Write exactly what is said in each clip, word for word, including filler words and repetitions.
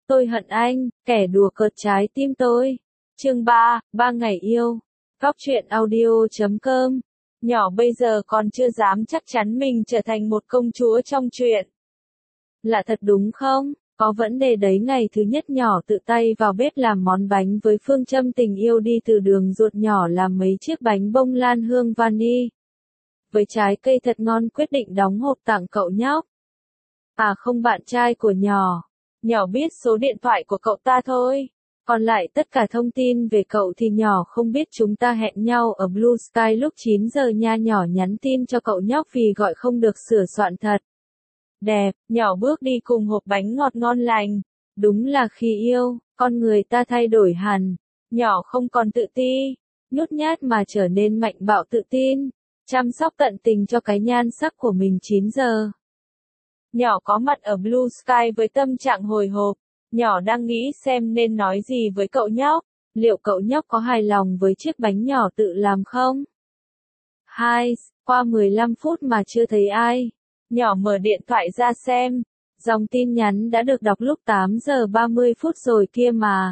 Tôi hận anh, kẻ đùa cợt trái tim tôi. Chương ba, ba ngày yêu. Góc truyện audio chấm com. Nhỏ bây giờ còn chưa dám chắc chắn mình trở thành một công chúa trong truyện. Lạ thật đúng không? Có vấn đề đấy. Ngày thứ nhất nhỏ tự tay vào bếp làm món bánh với phương châm tình yêu, đi từ đường ruột nhỏ làm mấy chiếc bánh bông lan hương vani. Với trái cây thật ngon quyết định đóng hộp tặng cậu nhóc. À không, bạn trai của nhỏ. Nhỏ biết số điện thoại của cậu ta thôi. Còn lại tất cả thông tin về cậu thì nhỏ không biết. Chúng ta hẹn nhau ở Blue Sky lúc chín giờ nha. Nhỏ nhắn tin cho cậu nhóc vì gọi không được sửa soạn thật đẹp. Nhỏ bước đi cùng hộp bánh ngọt ngon lành. Đúng là khi yêu, con người ta thay đổi hẳn. Nhỏ không còn tự ti, nhút nhát mà trở nên mạnh bạo tự tin, chăm sóc tận tình cho cái nhan sắc của mình. chín giờ. Nhỏ có mặt ở Blue Sky với tâm trạng hồi hộp. Nhỏ đang nghĩ xem nên nói gì với cậu nhóc. Liệu cậu nhóc có hài lòng với chiếc bánh nhỏ tự làm không? Hai, qua mười lăm phút mà chưa thấy ai. Nhỏ mở điện thoại ra xem. Dòng tin nhắn đã được đọc lúc tám giờ ba mươi phút rồi kia mà.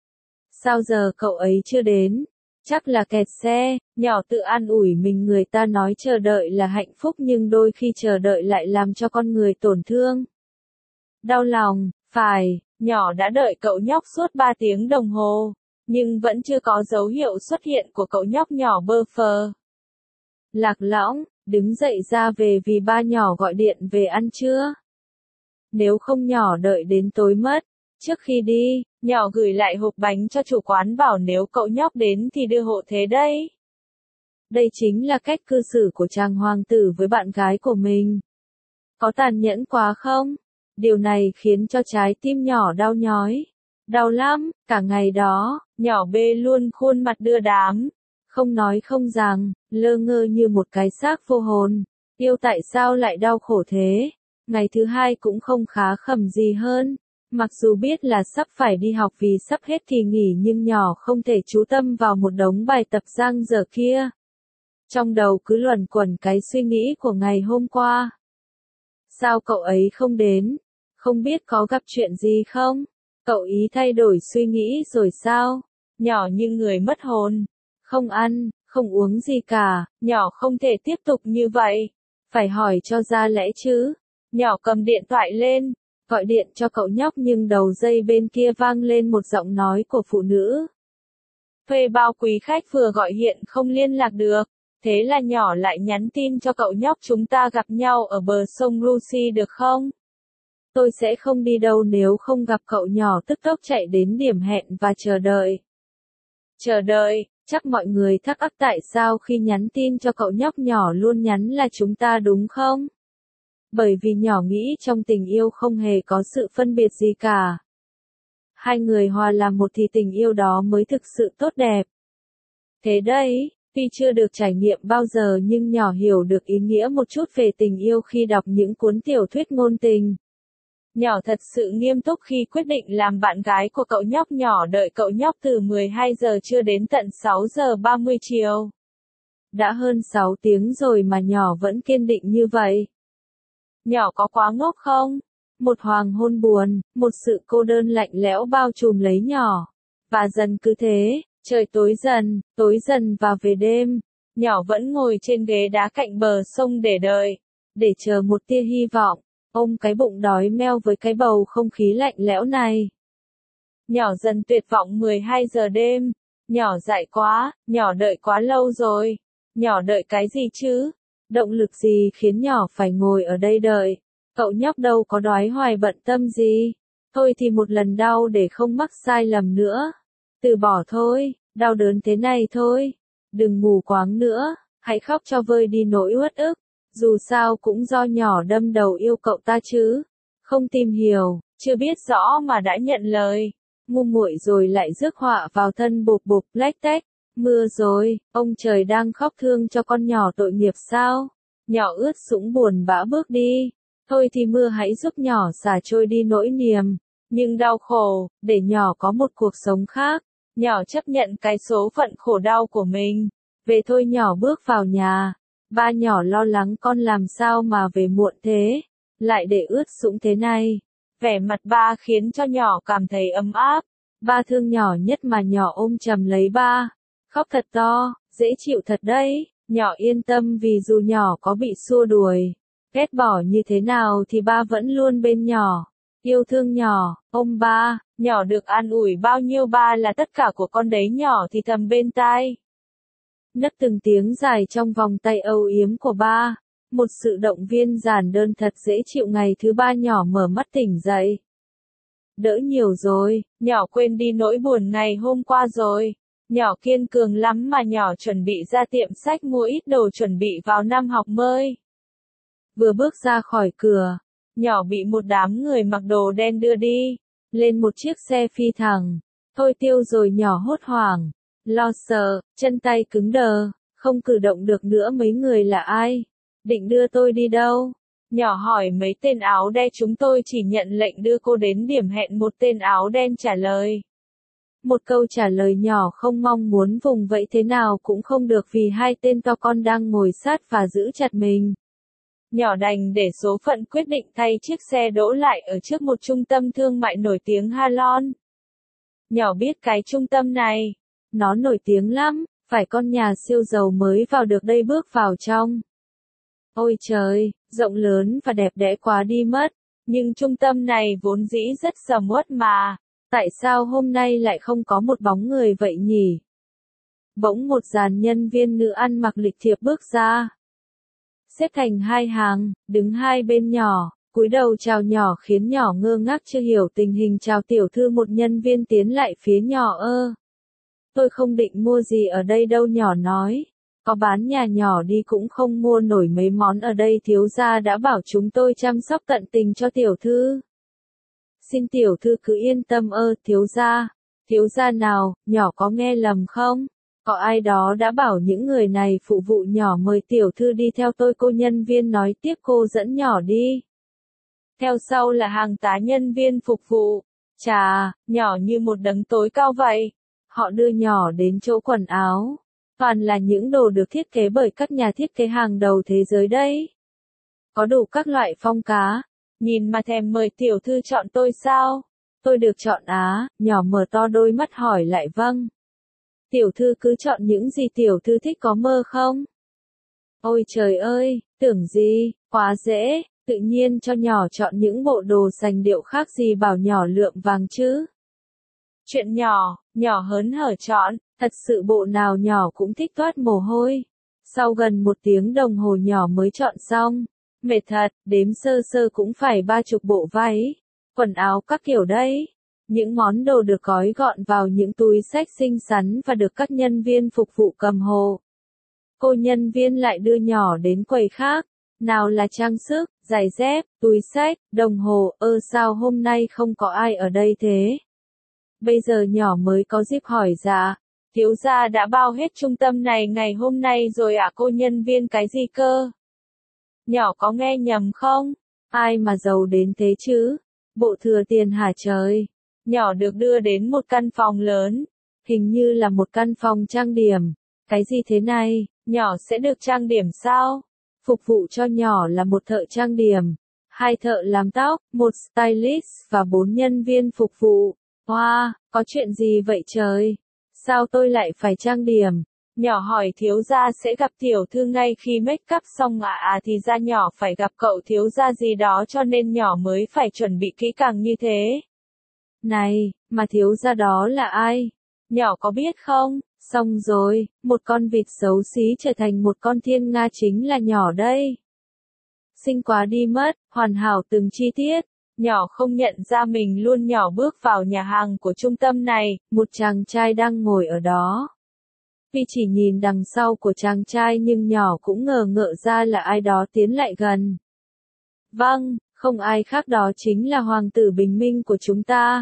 Sao giờ cậu ấy chưa đến? Chắc là kẹt xe. Nhỏ tự an ủi mình, người ta nói chờ đợi là hạnh phúc nhưng đôi khi chờ đợi lại làm cho con người tổn thương. Đau lòng, phải, nhỏ đã đợi cậu nhóc suốt ba tiếng đồng hồ, nhưng vẫn chưa có dấu hiệu xuất hiện của cậu nhóc. Nhỏ bơ phờ. Lạc lõng, đứng dậy ra về vì ba nhỏ gọi điện về ăn trưa. Nếu không nhỏ đợi đến tối mất. Trước khi đi, nhỏ gửi lại hộp bánh cho chủ quán bảo nếu cậu nhóc đến thì đưa hộ thế đấy. Đây chính là cách cư xử của chàng hoàng tử với bạn gái của mình. Có tàn nhẫn quá không? Điều này khiến cho trái tim nhỏ đau nhói. Đau lắm, cả ngày đó, nhỏ bê luôn khuôn mặt đưa đám. Không nói không rằng, lơ ngơ như một cái xác vô hồn. Yêu tại sao lại đau khổ thế? Ngày thứ hai cũng không khá khẩm gì hơn. Mặc dù biết là sắp phải đi học vì sắp hết kỳ nghỉ nhưng nhỏ không thể chú tâm vào một đống bài tập dang dở kia. Trong đầu cứ luẩn quẩn cái suy nghĩ của ngày hôm qua. Sao cậu ấy không đến? Không biết có gặp chuyện gì không? Cậu ý thay đổi suy nghĩ rồi sao? Nhỏ như người mất hồn. Không ăn, không uống gì cả. Nhỏ không thể tiếp tục như vậy. Phải hỏi cho ra lẽ chứ. Nhỏ cầm điện thoại lên, gọi điện cho cậu nhóc nhưng đầu dây bên kia vang lên một giọng nói của phụ nữ. Thuê bao quý khách vừa gọi hiện không liên lạc được. Thế là nhỏ lại nhắn tin cho cậu nhóc, chúng ta gặp nhau ở bờ sông Lucy được không? Tôi sẽ không đi đâu nếu không gặp cậu. Nhỏ tức tốc chạy đến điểm hẹn và chờ đợi. Chờ đợi, chắc mọi người thắc mắc tại sao khi nhắn tin cho cậu nhóc nhỏ luôn nhắn là chúng ta đúng không? Bởi vì nhỏ nghĩ trong tình yêu không hề có sự phân biệt gì cả. Hai người hòa làm một thì tình yêu đó mới thực sự tốt đẹp. Thế đấy, tuy chưa được trải nghiệm bao giờ nhưng nhỏ hiểu được ý nghĩa một chút về tình yêu khi đọc những cuốn tiểu thuyết ngôn tình. Nhỏ thật sự nghiêm túc khi quyết định làm bạn gái của cậu nhóc. Nhỏ đợi cậu nhóc từ mười hai giờ trưa đến tận sáu giờ ba mươi chiều. Đã hơn sáu tiếng rồi mà nhỏ vẫn kiên định như vậy. Nhỏ có quá ngốc không? Một hoàng hôn buồn, một sự cô đơn lạnh lẽo bao trùm lấy nhỏ. Và dần cứ thế, trời tối dần, tối dần vào về đêm. Nhỏ vẫn ngồi trên ghế đá cạnh bờ sông để đợi, để chờ một tia hy vọng. Ôm cái bụng đói meo với cái bầu không khí lạnh lẽo này. Nhỏ dần tuyệt vọng. mười hai giờ đêm. Nhỏ dại quá, nhỏ đợi quá lâu rồi. Nhỏ đợi cái gì chứ? Động lực gì khiến nhỏ phải ngồi ở đây đợi? Cậu nhóc đâu có đoái hoài bận tâm gì. Thôi thì một lần đau để không mắc sai lầm nữa. Từ bỏ thôi, đau đớn thế này thôi. Đừng mù quáng nữa, hãy khóc cho vơi đi nỗi uất ức. Dù sao cũng do nhỏ đâm đầu yêu cậu ta chứ. Không tìm hiểu, chưa biết rõ mà đã nhận lời. Ngu muội rồi lại rước họa vào thân. Bụp bụp lách tách. Mưa rồi, ông trời đang khóc thương cho con nhỏ tội nghiệp sao? Nhỏ ướt sũng buồn bã bước đi. Thôi thì mưa hãy giúp nhỏ xả trôi đi nỗi niềm, nhưng đau khổ, để nhỏ có một cuộc sống khác. Nhỏ chấp nhận cái số phận khổ đau của mình. Về thôi. Nhỏ bước vào nhà. Ba nhỏ lo lắng con làm sao mà về muộn thế, lại để ướt sũng thế này. Vẻ mặt ba khiến cho nhỏ cảm thấy ấm áp. Ba thương nhỏ nhất mà nhỏ ôm chầm lấy ba. Khóc thật to, dễ chịu thật đấy. Nhỏ yên tâm vì dù nhỏ có bị xua đuổi, ghét bỏ như thế nào thì ba vẫn luôn bên nhỏ. Yêu thương nhỏ, ôm ba, nhỏ được an ủi bao nhiêu ba là tất cả của con đấy nhỏ thì thầm bên tai. Nấc từng tiếng dài trong vòng tay âu yếm của ba. Một sự động viên giản đơn thật dễ chịu. Ngày thứ ba nhỏ mở mắt tỉnh dậy. Đỡ nhiều rồi, nhỏ quên đi nỗi buồn ngày hôm qua rồi. Nhỏ kiên cường lắm mà nhỏ chuẩn bị ra tiệm sách mua ít đồ chuẩn bị vào năm học mới. Vừa bước ra khỏi cửa, nhỏ bị một đám người mặc đồ đen đưa đi, lên một chiếc xe phi thẳng. Thôi tiêu rồi nhỏ hốt hoảng, lo sợ, chân tay cứng đờ, không cử động được nữa. Mấy người là ai? Định đưa tôi đi đâu? Nhỏ hỏi mấy tên áo đen. Chúng tôi chỉ nhận lệnh đưa cô đến điểm hẹn. Một tên áo đen trả lời. Một câu trả lời nhỏ không mong muốn vùng vẫy thế nào cũng không được vì hai tên to con đang ngồi sát và giữ chặt mình. Nhỏ đành để số phận quyết định thay chiếc xe đỗ lại ở trước một trung tâm thương mại nổi tiếng Halon. Nhỏ biết cái trung tâm này, nó nổi tiếng lắm, phải con nhà siêu giàu mới vào được đây bước vào trong. Ôi trời, rộng lớn và đẹp đẽ quá đi mất, nhưng trung tâm này vốn dĩ rất sầm uất mà, tại sao hôm nay lại không có một bóng người vậy nhỉ? Bỗng một dàn nhân viên nữ ăn mặc lịch thiệp bước ra. Xếp thành hai hàng, đứng hai bên nhỏ, cúi đầu chào nhỏ khiến nhỏ ngơ ngác chưa hiểu tình hình. Chào tiểu thư. Một nhân viên tiến lại phía nhỏ. Ơ, tôi không định mua gì ở đây đâu, nhỏ nói. Có bán nhà nhỏ đi cũng không mua nổi mấy món ở đây, thiếu gia đã bảo chúng tôi chăm sóc tận tình cho tiểu thư. Xin tiểu thư cứ yên tâm. Ơ, thiếu gia, thiếu gia nào? Nhỏ có nghe lầm không? Có ai đó đã bảo những người này phụ vụ nhỏ. Mời tiểu thư đi theo tôi. Cô nhân viên nói tiếp. Cô dẫn nhỏ đi. Theo sau là hàng tá nhân viên phục vụ. Chà, nhỏ như một đấng tối cao vậy. Họ đưa nhỏ đến chỗ quần áo. Toàn là những đồ được thiết kế bởi các nhà thiết kế hàng đầu thế giới đấy. Có đủ các loại phong cá. Nhìn mà thèm. Mời tiểu thư chọn tôi sao? Tôi được chọn á? Nhỏ mở to đôi mắt hỏi lại. Vâng. Tiểu thư cứ chọn những gì tiểu thư thích, có mơ không? Ôi trời ơi, tưởng gì, quá dễ, tự nhiên cho nhỏ chọn những bộ đồ sành điệu khác gì bảo nhỏ lượm vàng chứ. Chuyện nhỏ, nhỏ hớn hở chọn, thật sự bộ nào nhỏ cũng thích toát mồ hôi. Sau gần một tiếng đồng hồ nhỏ mới chọn xong, mệt thật, đếm sơ sơ cũng phải ba chục bộ váy, quần áo các kiểu đấy. Những món đồ được gói gọn vào những túi xách xinh xắn và được các nhân viên phục vụ cầm hộ. Cô nhân viên lại đưa nhỏ đến quầy khác. Nào là trang sức, giày dép, túi xách, đồng hồ. Ơ sao hôm nay không có ai ở đây thế? Bây giờ nhỏ mới có dịp hỏi. Dạ, thiếu gia đã bao hết trung tâm này ngày hôm nay rồi ạ. Cô nhân viên cái gì cơ? Nhỏ có nghe nhầm không? Ai mà giàu đến thế chứ? Bộ thừa tiền hả trời? Nhỏ được đưa đến một căn phòng lớn, hình như là một căn phòng trang điểm. Cái gì thế này, nhỏ sẽ được trang điểm sao? Phục vụ cho nhỏ là một thợ trang điểm, hai thợ làm tóc, một stylist và bốn nhân viên phục vụ. Wow, có chuyện gì vậy trời? Sao tôi lại phải trang điểm? Nhỏ hỏi. Thiếu gia sẽ gặp tiểu thư ngay khi make up xong ạ. À, à thì ra nhỏ phải gặp cậu thiếu gia gì đó cho nên nhỏ mới phải chuẩn bị kỹ càng như thế. Này, mà thiếu gia đó là ai? Nhỏ có biết không? Xong rồi, một con vịt xấu xí trở thành một con thiên nga chính là nhỏ đây. Xinh quá đi mất, hoàn hảo từng chi tiết. Nhỏ không nhận ra mình luôn. Nhỏ bước vào nhà hàng của trung tâm này, một chàng trai đang ngồi ở đó. Vì chỉ nhìn đằng sau của chàng trai nhưng nhỏ cũng ngờ ngợ ra là ai đó tiến lại gần. Vâng, không ai khác đó chính là hoàng tử bình minh của chúng ta.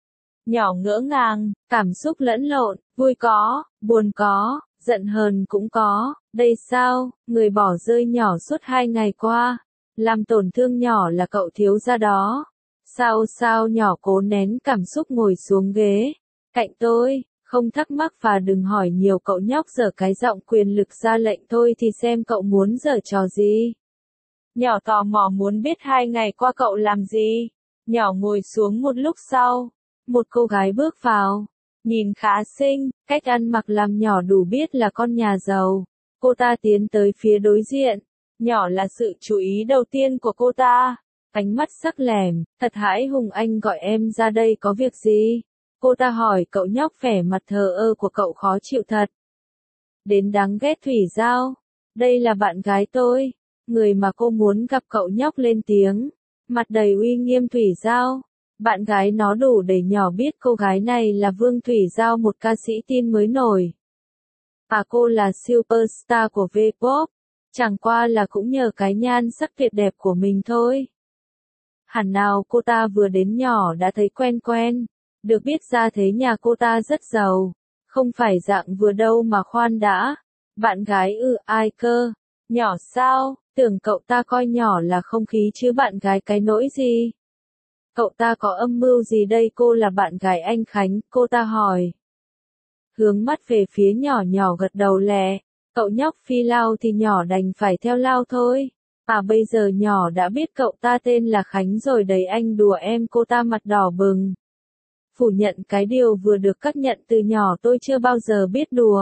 Nhỏ ngỡ ngàng, cảm xúc lẫn lộn, vui có, buồn có, giận hờn cũng có. Đây sao, người bỏ rơi nhỏ suốt hai ngày qua, làm tổn thương nhỏ là cậu thiếu gia đó. Sao sao nhỏ cố nén cảm xúc ngồi xuống ghế cạnh tôi, không thắc mắc và đừng hỏi nhiều. Cậu nhóc giở cái giọng quyền lực ra lệnh. Thôi thì xem cậu muốn giở trò gì. Nhỏ tò mò muốn biết hai ngày qua cậu làm gì. Nhỏ ngồi xuống một lúc sau. Một cô gái bước vào. Nhìn khá xinh, cách ăn mặc làm nhỏ đủ biết là con nhà giàu. Cô ta tiến tới phía đối diện. Nhỏ là sự chú ý đầu tiên của cô ta. Ánh mắt sắc lẻm, thật hãi hùng, anh gọi em ra đây có việc gì? Cô ta hỏi cậu nhóc, vẻ mặt thờ ơ của cậu khó chịu thật. Đến đáng ghét. Thủy Giao. Đây là bạn gái tôi. Người mà cô muốn gặp. Cậu nhóc lên tiếng. Mặt đầy uy nghiêm. Thủy Giao. Bạn gái nó đủ để nhỏ biết cô gái này là Vương Thủy Giao, một ca sĩ teen mới nổi. Và cô là superstar của V-pop. Chẳng qua là cũng nhờ cái nhan sắc tuyệt đẹp của mình thôi. Hẳn nào cô ta vừa đến nhỏ đã thấy quen quen. Được biết ra thế nhà cô ta rất giàu. Không phải dạng vừa đâu mà khoan đã. Bạn gái ư? Ai cơ? Nhỏ sao? Tưởng cậu ta coi nhỏ là không khí chứ bạn gái cái nỗi gì? Cậu ta có âm mưu gì đây? Cô là bạn gái anh Khánh, cô ta hỏi. Hướng mắt về phía nhỏ, nhỏ gật đầu lẹ. Cậu nhóc phi lao thì nhỏ đành phải theo lao thôi. À bây giờ nhỏ đã biết cậu ta tên là Khánh rồi đấy, anh đùa em. Cô ta mặt đỏ bừng. Phủ nhận cái điều vừa được xác nhận từ nhỏ, tôi chưa bao giờ biết đùa.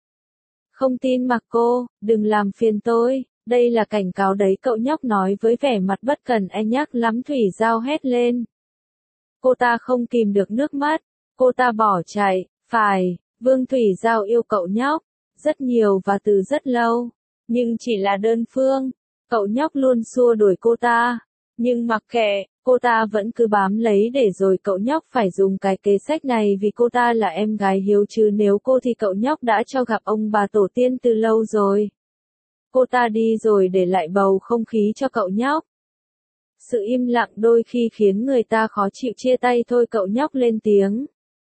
Không tin mặc cô, đừng làm phiền tôi. Đây là cảnh cáo đấy, cậu nhóc nói với vẻ mặt bất cần. E nhắc lắm. Thủy Giao hét lên. Cô ta không kìm được nước mắt. Cô ta bỏ chạy. Phải, Vương Thủy Giao yêu cậu nhóc rất nhiều và từ rất lâu. Nhưng chỉ là đơn phương. Cậu nhóc luôn xua đuổi cô ta. Nhưng mặc kệ, cô ta vẫn cứ bám lấy để rồi cậu nhóc phải dùng cái kế sách này vì cô ta là em gái hiếu, chứ nếu cô thì cậu nhóc đã cho gặp ông bà tổ tiên từ lâu rồi. Cô ta đi rồi để lại bầu không khí cho cậu nhóc. Sự im lặng đôi khi khiến người ta khó chịu. Chia tay thôi, cậu nhóc lên tiếng.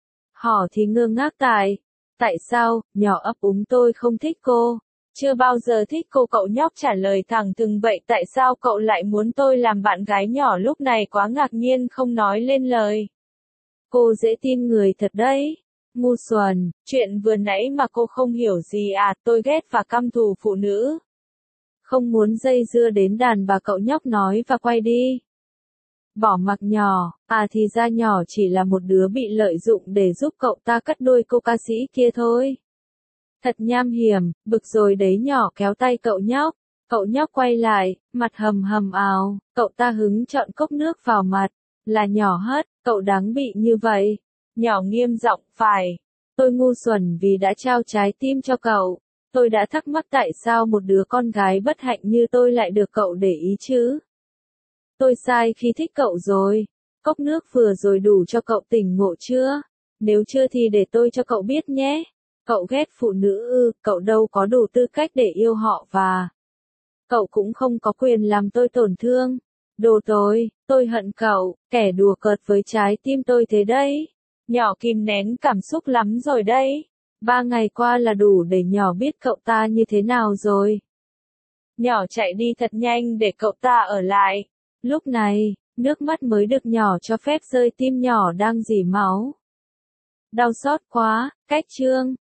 Họ thì ngơ ngác. Tại, tại sao? Nhỏ ấp úng. Tôi không thích cô. Chưa bao giờ thích cô. Cậu nhóc trả lời thẳng thừng. Vậy tại sao cậu lại muốn tôi làm bạn gái? Nhỏ lúc này quá ngạc nhiên không nói lên lời. Cô dễ tin người thật đấy. Ngu xuẩn, chuyện vừa nãy mà cô không hiểu gì à? Tôi ghét và căm thù phụ nữ. Không muốn dây dưa đến đàn bà, cậu nhóc nói và quay đi. Bỏ mặc nhỏ. À thì ra nhỏ chỉ là một đứa bị lợi dụng để giúp cậu ta cắt đuôi cô ca sĩ kia thôi. Thật nham hiểm. Bực rồi đấy, nhỏ kéo tay cậu nhóc. Cậu nhóc quay lại, mặt hầm hầm ào. Cậu ta hứng chọn cốc nước vào mặt. Là nhỏ hất. Cậu đáng bị như vậy. Nhỏ nghiêm giọng. Phải. Tôi ngu xuẩn vì đã trao trái tim cho cậu. Tôi đã thắc mắc tại sao một đứa con gái bất hạnh như tôi lại được cậu để ý chứ. Tôi sai khi thích cậu rồi. Cốc nước vừa rồi đủ cho cậu tỉnh ngộ chưa? Nếu chưa thì để tôi cho cậu biết nhé. Cậu ghét phụ nữ ư? Cậu đâu có đủ tư cách để yêu họ và cậu cũng không có quyền làm tôi tổn thương. Đồ tôi, tôi hận cậu, kẻ đùa cợt với trái tim tôi thế đấy. Nhỏ kìm nén cảm xúc lắm rồi đấy. Ba ngày qua là đủ để nhỏ biết cậu ta như thế nào rồi. Nhỏ chạy đi thật nhanh để cậu ta ở lại. Lúc này, nước mắt mới được nhỏ cho phép rơi, tim nhỏ đang rỉ máu. Đau xót quá. Cách chương